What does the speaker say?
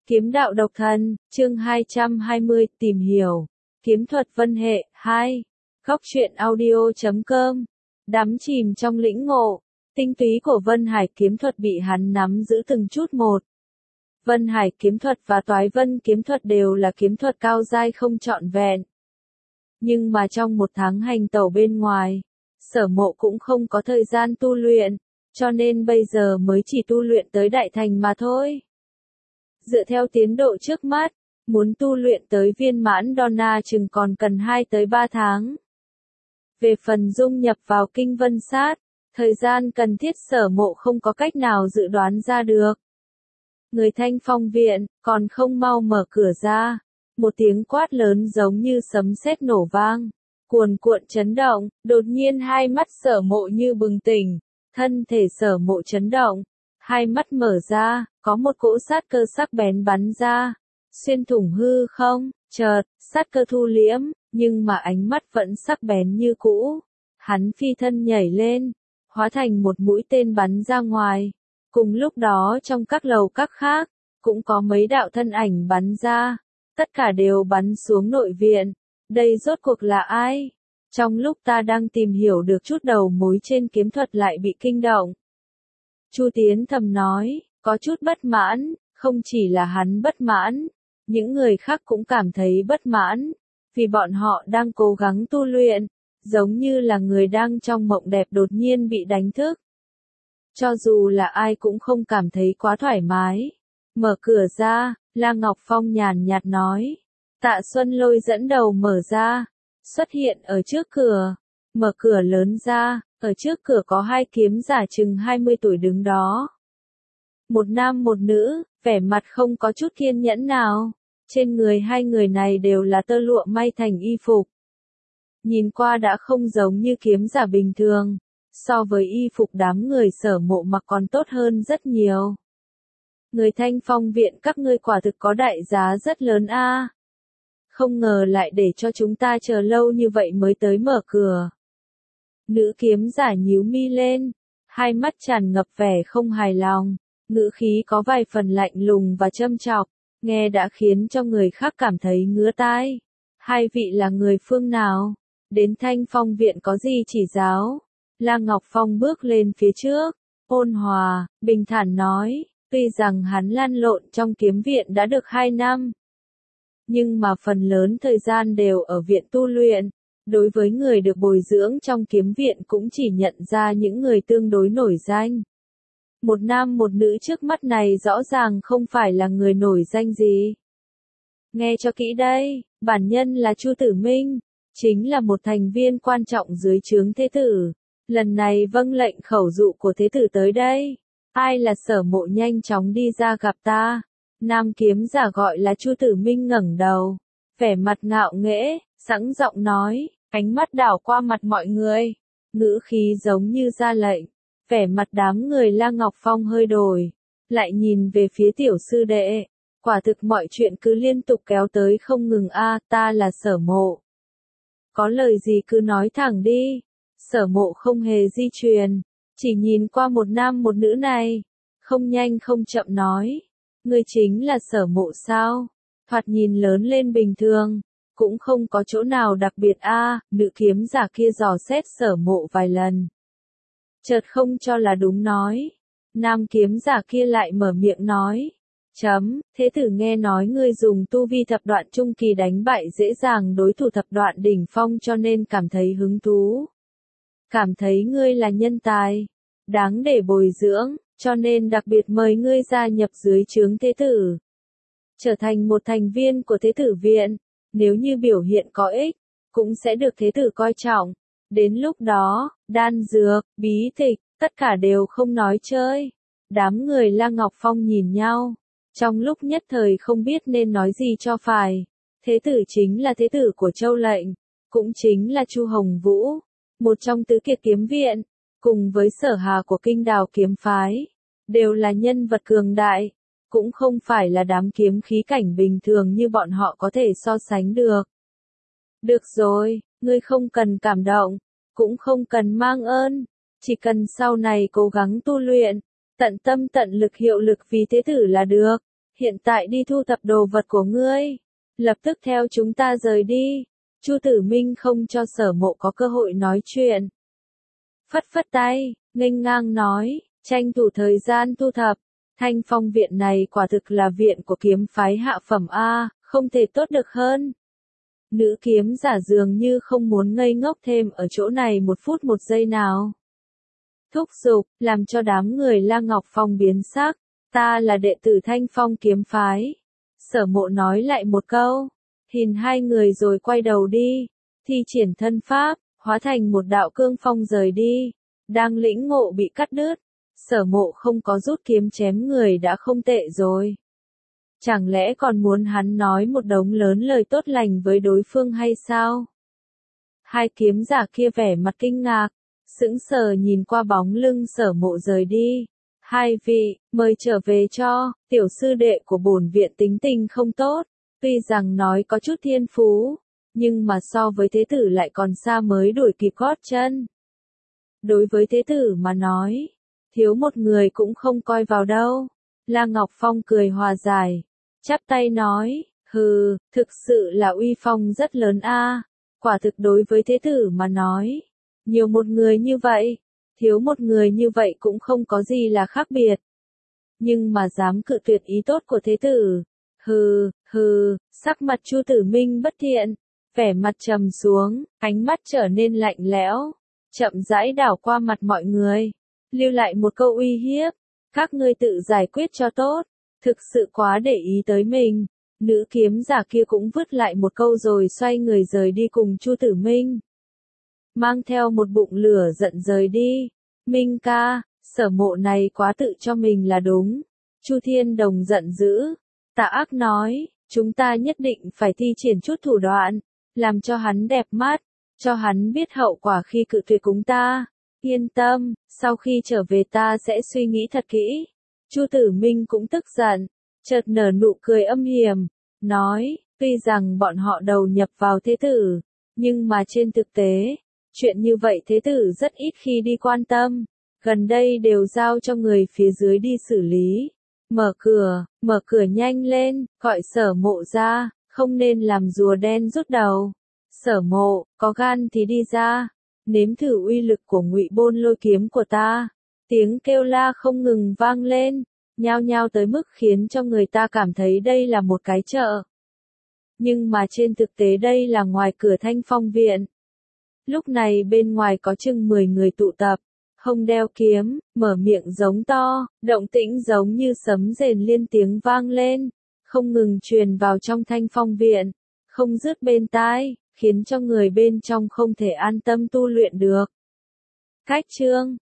Kiếm đạo độc thân, chương 220, tìm hiểu. Kiếm thuật vân hệ, 2. Góc truyện audio.com. Đắm chìm trong lĩnh ngộ, tinh túy của Vân Hải kiếm thuật bị hắn nắm giữ từng chút một. Vân Hải kiếm thuật và Toái Vân kiếm thuật đều là kiếm thuật cao giai không trọn vẹn. Nhưng mà trong một tháng hành tẩu bên ngoài, Sở Mộ cũng không có thời gian tu luyện, cho nên bây giờ mới chỉ tu luyện tới đại thành mà thôi. Dựa theo tiến độ trước mắt, muốn tu luyện tới viên mãn Donna chừng còn cần 2 tới 3 tháng. Về phần dung nhập vào kinh vân sát, thời gian cần thiết Sở Mộ không có cách nào dự đoán ra được. Người Thanh Phong viện, còn không mau mở cửa ra. Một tiếng quát lớn giống như sấm sét nổ vang, cuồn cuộn chấn động, đột nhiên hai mắt Sở Mộ như bừng tỉnh, thân thể Sở Mộ chấn động, hai mắt mở ra, có một cỗ sát cơ sắc bén bắn ra, xuyên thủng hư không, chợt, sát cơ thu liễm, nhưng mà ánh mắt vẫn sắc bén như cũ. Hắn phi thân nhảy lên, hóa thành một mũi tên bắn ra ngoài. Cùng lúc đó trong các lầu các khác, cũng có mấy đạo thân ảnh bắn ra, tất cả đều bắn xuống nội viện. Đây rốt cuộc là ai? Trong lúc ta đang tìm hiểu được chút đầu mối trên kiếm thuật lại bị kinh động. Chu Tiến thầm nói, có chút bất mãn, không chỉ là hắn bất mãn, những người khác cũng cảm thấy bất mãn, vì bọn họ đang cố gắng tu luyện, giống như là người đang trong mộng đẹp đột nhiên bị đánh thức. Cho dù là ai cũng không cảm thấy quá thoải mái. Mở cửa ra, La Ngọc Phong nhàn nhạt nói. Tạ Xuân Lôi dẫn đầu mở ra, xuất hiện ở trước cửa, mở cửa lớn ra, ở trước cửa có hai kiếm giả chừng 20 tuổi đứng đó. Một nam một nữ, vẻ mặt không có chút kiên nhẫn nào, trên người hai người này đều là tơ lụa may thành y phục. Nhìn qua đã không giống như kiếm giả bình thường, so với y phục đám người Sở Mộ mặc còn tốt hơn rất nhiều. Người Thanh Phong viện các ngươi quả thực có đại giá rất lớn a. Không ngờ lại để cho chúng ta chờ lâu như vậy mới tới mở cửa. Nữ kiếm giả nhíu mi lên, hai mắt tràn ngập vẻ không hài lòng, ngữ khí có vài phần lạnh lùng và châm chọc, nghe đã khiến cho người khác cảm thấy ngứa tai. Hai vị là người phương nào? Đến Thanh Phong viện có gì chỉ giáo? La Ngọc Phong bước lên phía trước, ôn hòa, bình thản nói, tuy rằng hắn lăn lộn trong kiếm viện đã được 2 năm, nhưng mà phần lớn thời gian đều ở viện tu luyện. Đối với người được bồi dưỡng trong kiếm viện cũng chỉ nhận ra những người tương đối nổi danh. Một nam một nữ trước mắt này rõ ràng không phải là người nổi danh gì. Nghe cho kỹ đây, bản nhân là Chu Tử Minh, chính là một thành viên quan trọng dưới trướng Thế Tử. Lần này vâng lệnh khẩu dụ của Thế Tử tới đây. Ai là Sở Mộ nhanh chóng đi ra gặp ta. Nam kiếm giả gọi là Chu Tử Minh ngẩng đầu, vẻ mặt ngạo nghễ, sẵn giọng nói, ánh mắt đảo qua mặt mọi người, ngữ khí giống như ra lệnh. Vẻ mặt đám người La Ngọc Phong hơi đổi, lại nhìn về phía tiểu sư đệ, quả thực mọi chuyện cứ liên tục kéo tới không ngừng a, ta là Sở Mộ. Có lời gì cứ nói thẳng đi. Sở Mộ không hề di truyền, chỉ nhìn qua một nam một nữ này, không nhanh không chậm nói, ngươi chính là Sở Mộ sao? Thoạt nhìn lớn lên bình thường, cũng không có chỗ nào đặc biệt a. Nữ kiếm giả kia dò xét Sở Mộ vài lần, chợt không cho là đúng nói. Nam kiếm giả kia lại mở miệng nói, Thế Tử nghe nói ngươi dùng tu vi thập đoạn trung kỳ đánh bại dễ dàng đối thủ thập đoạn đỉnh phong cho nên cảm thấy hứng thú. Cảm thấy ngươi là nhân tài, đáng để bồi dưỡng, cho nên đặc biệt mời ngươi gia nhập dưới trướng Thế Tử. Trở thành một thành viên của Thế Tử viện, nếu như biểu hiện có ích, cũng sẽ được Thế Tử coi trọng. Đến lúc đó, đan dược, bí tịch, tất cả đều không nói chơi. Đám người La Ngọc Phong nhìn nhau, trong lúc nhất thời không biết nên nói gì cho phải. Thế Tử chính là Thế Tử của Châu Lệnh, cũng chính là Chu Hồng Vũ, một trong tứ kiệt kiếm viện, cùng với Sở Hà của Kinh Đào kiếm phái, đều là nhân vật cường đại, cũng không phải là đám kiếm khí cảnh bình thường như bọn họ có thể so sánh được. Được rồi, ngươi không cần cảm động, cũng không cần mang ơn, chỉ cần sau này cố gắng tu luyện, tận tâm tận lực hiệu lực vì Thế Tử là được. hiện tại đi thu thập đồ vật của ngươi, lập tức theo chúng ta rời đi. Chu Tử Minh không cho Sở Mộ có cơ hội nói chuyện. Phất phất tay, nghênh ngang nói, tranh thủ thời gian thu thập. Thanh Phong viện này quả thực là viện của kiếm phái hạ phẩm A, không thể tốt được hơn. Nữ kiếm giả dường như không muốn ngây ngốc thêm ở chỗ này một phút một giây nào. Thúc giục, làm cho đám người La Ngọc Phong biến sắc. Ta là đệ tử Thanh Phong kiếm phái. Sở Mộ nói lại một câu. Hình hai người rồi quay đầu đi. Thi triển thân pháp, hóa thành một đạo cương phong rời đi. Đang lĩnh ngộ bị cắt đứt. Sở Mộ không có rút kiếm chém người đã không tệ rồi. Chẳng lẽ còn muốn hắn nói một đống lớn lời tốt lành với đối phương hay sao? Hai kiếm giả kia vẻ mặt kinh ngạc, sững sờ nhìn qua bóng lưng Sở Mộ rời đi. Hai vị, mời trở về cho, tiểu sư đệ của bổn viện tính tình không tốt, tuy rằng nói có chút thiên phú, nhưng mà so với thế tử lại còn xa mới đuổi kịp gót chân. Đối với thế tử mà nói, thiếu một người cũng không coi vào đâu. La Ngọc Phong cười hòa giải, chắp tay nói, hừ, thực sự là uy phong rất lớn a. Quả thực đối với thế tử mà nói, nhiều một người như vậy, thiếu một người như vậy cũng không có gì là khác biệt. Nhưng mà dám cự tuyệt ý tốt của thế tử, hừ, sắc mặt Chu Tử Minh bất thiện, vẻ mặt trầm xuống, ánh mắt trở nên lạnh lẽo, chậm rãi đảo qua mặt mọi người, lưu lại một câu uy hiếp, các ngươi tự giải quyết cho tốt, thực sự quá để ý tới mình. Nữ kiếm giả kia cũng vứt lại một câu rồi xoay người rời đi cùng Chu Tử Minh. Mang theo một bụng lửa giận rời đi. Minh ca, Sở Mộ này quá tự cho mình là đúng. Chu Thiên Đồng giận dữ, tà ác nói, chúng ta nhất định phải thi triển chút thủ đoạn, làm cho hắn đẹp mắt, cho hắn biết hậu quả khi cự tuyệt chúng ta. Yên tâm, sau khi trở về ta sẽ suy nghĩ thật kỹ. Chu Tử Minh cũng tức giận, chợt nở nụ cười âm hiểm, nói, tuy rằng bọn họ đầu nhập vào thế tử, nhưng mà trên thực tế, chuyện như vậy thế tử rất ít khi đi quan tâm, gần đây đều giao cho người phía dưới đi xử lý. Mở cửa nhanh lên, gọi Sở Mộ ra, không nên làm rùa đen rút đầu. Sở Mộ, có gan thì đi ra, nếm thử uy lực của Ngụy Bôn Lôi kiếm của ta. Tiếng kêu la không ngừng vang lên, nhao nhao tới mức khiến cho người ta cảm thấy đây là một cái chợ. Nhưng mà trên thực tế đây là ngoài cửa Thanh Phong viện. Lúc này bên ngoài có chừng 10 người tụ tập, hông đeo kiếm, mở miệng giống to, động tĩnh giống như sấm rền liên tiếng vang lên, không ngừng truyền vào trong Thanh Phong viện, không dứt bên tai, khiến cho người bên trong không thể an tâm tu luyện được. Cách chương